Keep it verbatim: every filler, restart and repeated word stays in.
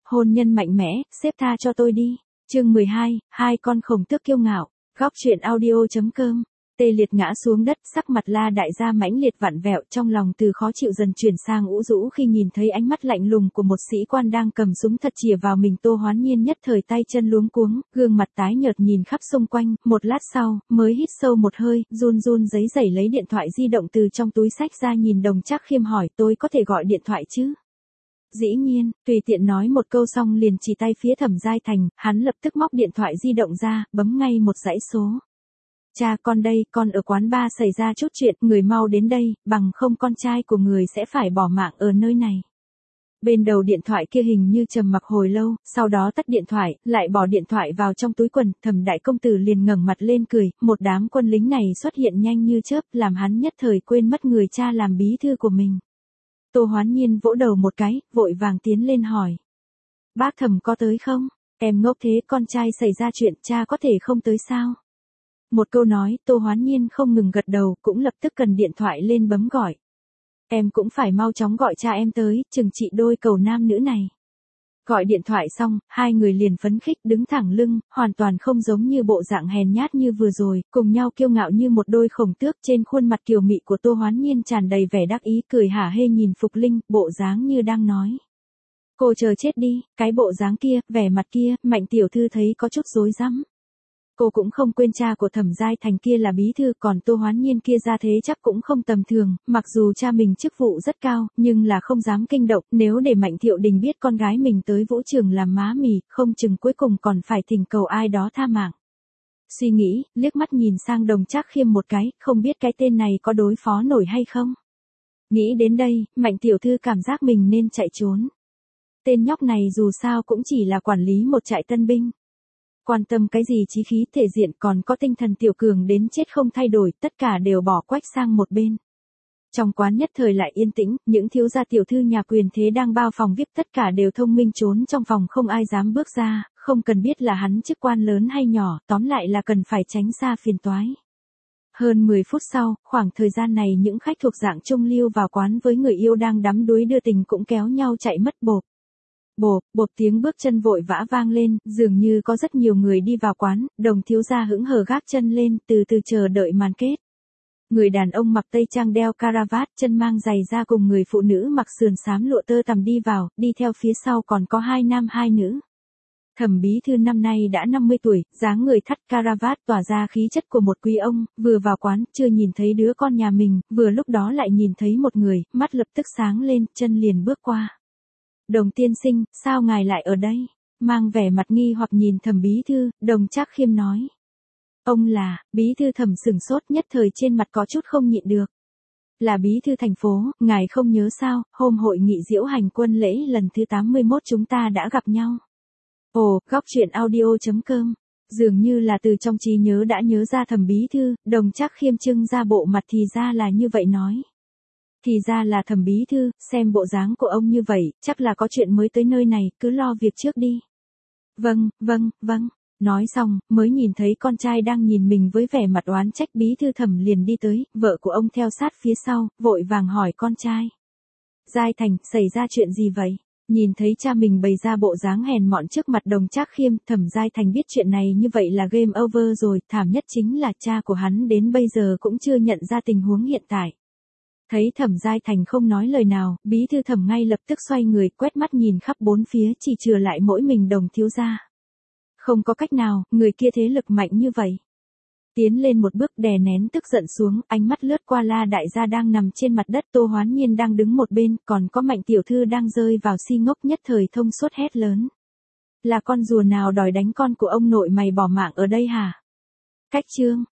hôn nhân mạnh mẽ, sếp tha cho tôi đi. Chương mười hai, hai con khổng tước kiêu ngạo. Góc truyện audio chấm com. Tê liệt ngã xuống đất, sắc mặt La đại gia mãnh liệt vặn vẹo, trong lòng từ khó chịu dần chuyển sang ủ rũ khi nhìn thấy ánh mắt lạnh lùng của một sĩ quan đang cầm súng thật chĩa vào mình. Tô Hoán Nhiên nhất thời tay chân luống cuống, gương mặt tái nhợt nhìn khắp xung quanh, một lát sau, mới hít sâu một hơi, run run rẩy rẩy lấy điện thoại di động từ trong túi xách ra, nhìn Đồng Trác Khiêm hỏi: "Tôi có thể gọi điện thoại chứ?" Dĩ nhiên, tùy tiện nói một câu xong liền chỉ tay phía Thẩm Giai Thành, hắn lập tức móc điện thoại di động ra, bấm ngay một dãy số. "Cha, con đây, con ở quán bar xảy ra chút chuyện, người mau đến đây, bằng không con trai của người sẽ phải bỏ mạng ở nơi này." Bên đầu điện thoại kia hình như trầm mặc hồi lâu, sau đó tắt điện thoại, lại bỏ điện thoại vào trong túi quần. Thẩm đại công tử liền ngẩng mặt lên cười, một đám quân lính này xuất hiện nhanh như chớp, làm hắn nhất thời quên mất người cha làm bí thư của mình. Tô Hoán Nhiên vỗ đầu một cái, vội vàng tiến lên hỏi: "Bác Thẩm có tới không?" "Em ngốc thế, con trai xảy ra chuyện, cha có thể không tới sao?" Một câu nói, Tô Hoán Nhiên không ngừng gật đầu, cũng lập tức cần điện thoại lên bấm gọi. "Em cũng phải mau chóng gọi cha em tới, trừng trị đôi cầu nam nữ này." Gọi điện thoại xong, hai người liền phấn khích đứng thẳng lưng, hoàn toàn không giống như bộ dạng hèn nhát như vừa rồi, cùng nhau kiêu ngạo như một đôi khổng tước. Trên khuôn mặt kiều mị của Tô Hoán Nhiên tràn đầy vẻ đắc ý, cười hả hê nhìn Phục Linh, bộ dáng như đang nói: "Cô chờ chết đi." Cái bộ dáng kia, vẻ mặt kia, Mạnh tiểu thư thấy có chút rối rắm. Cô cũng không quên cha của Thẩm Giai Thành kia là bí thư, còn Tô Hoán Nhiên kia ra thế chắc cũng không tầm thường, mặc dù cha mình chức vụ rất cao, nhưng là không dám kinh động, nếu để Mạnh Thiệu Đình biết con gái mình tới vũ trường làm má mì, không chừng cuối cùng còn phải thỉnh cầu ai đó tha mạng. Suy nghĩ, liếc mắt nhìn sang Đồng Trác Khiêm một cái, không biết cái tên này có đối phó nổi hay không. Nghĩ đến đây, Mạnh tiểu thư cảm giác mình nên chạy trốn. Tên nhóc này dù sao cũng chỉ là quản lý một trại tân binh. Quan tâm cái gì chí khí thể diện, còn có tinh thần tiểu cường đến chết không thay đổi, tất cả đều bỏ quách sang một bên. Trong quán nhất thời lại yên tĩnh, những thiếu gia tiểu thư nhà quyền thế đang bao phòng vi ai pi tất cả đều thông minh trốn trong phòng, không ai dám bước ra, không cần biết là hắn chức quan lớn hay nhỏ, tóm lại là cần phải tránh xa phiền toái. Hơn mười phút sau, khoảng thời gian này những khách thuộc dạng trung lưu vào quán với người yêu đang đắm đuối đưa tình cũng kéo nhau chạy mất. Bộp. Bộp, bộp tiếng bước chân vội vã vang lên, dường như có rất nhiều người đi vào quán. Đồng thiếu gia hững hờ gác chân lên, từ từ chờ đợi màn kết. Người đàn ông mặc tây trang đeo caravat, chân mang giày da cùng người phụ nữ mặc sườn xám lụa tơ tằm đi vào, đi theo phía sau còn có hai nam hai nữ. Thẩm bí thư năm nay đã năm mươi tuổi, dáng người thắt caravat tỏa ra khí chất của một quý ông, vừa vào quán, chưa nhìn thấy đứa con nhà mình, vừa lúc đó lại nhìn thấy một người, mắt lập tức sáng lên, chân liền bước qua. "Đồng tiên sinh, sao ngài lại ở đây?" Mang vẻ mặt nghi hoặc nhìn Thẩm bí thư, Đồng Trác Khiêm nói. "Ông là..." Bí thư Thẩm sửng sốt, nhất thời trên mặt có chút không nhịn được. "Là bí thư thành phố, ngài không nhớ sao, hôm hội nghị diễu hành quân lễ lần thứ tám mươi mốt chúng ta đã gặp nhau." Ồ, góc truyện audio chấm com. Dường như là từ trong trí nhớ đã nhớ ra Thẩm bí thư, Đồng Trác Khiêm trưng ra bộ mặt, thì ra là như vậy nói. "Thì ra là Thẩm bí thư, xem bộ dáng của ông như vậy, chắc là có chuyện mới tới nơi này, cứ lo việc trước đi." "Vâng, vâng, vâng." Nói xong, mới nhìn thấy con trai đang nhìn mình với vẻ mặt oán trách. Bí thư Thẩm liền đi tới, vợ của ông theo sát phía sau, vội vàng hỏi con trai: "Giai Thành, xảy ra chuyện gì vậy?" Nhìn thấy cha mình bày ra bộ dáng hèn mọn trước mặt Đồng Trác Khiêm, Thẩm Giai Thành biết chuyện này như vậy là game over rồi, thảm nhất chính là cha của hắn đến bây giờ cũng chưa nhận ra tình huống hiện tại. Thấy Thẩm Giai Thành không nói lời nào, bí thư Thẩm ngay lập tức xoay người, quét mắt nhìn khắp bốn phía, chỉ chừa lại mỗi mình Đồng thiếu gia. Không có cách nào, người kia thế lực mạnh như vậy. Tiến lên một bước, đè nén tức giận xuống, ánh mắt lướt qua La đại gia đang nằm trên mặt đất, Tô Hoán Nhiên đang đứng một bên, còn có Mạnh tiểu thư đang rơi vào si ngốc, nhất thời thông suốt hét lớn: "Là con rùa nào đòi đánh con của ông nội mày bỏ mạng ở đây hả?" Cách chương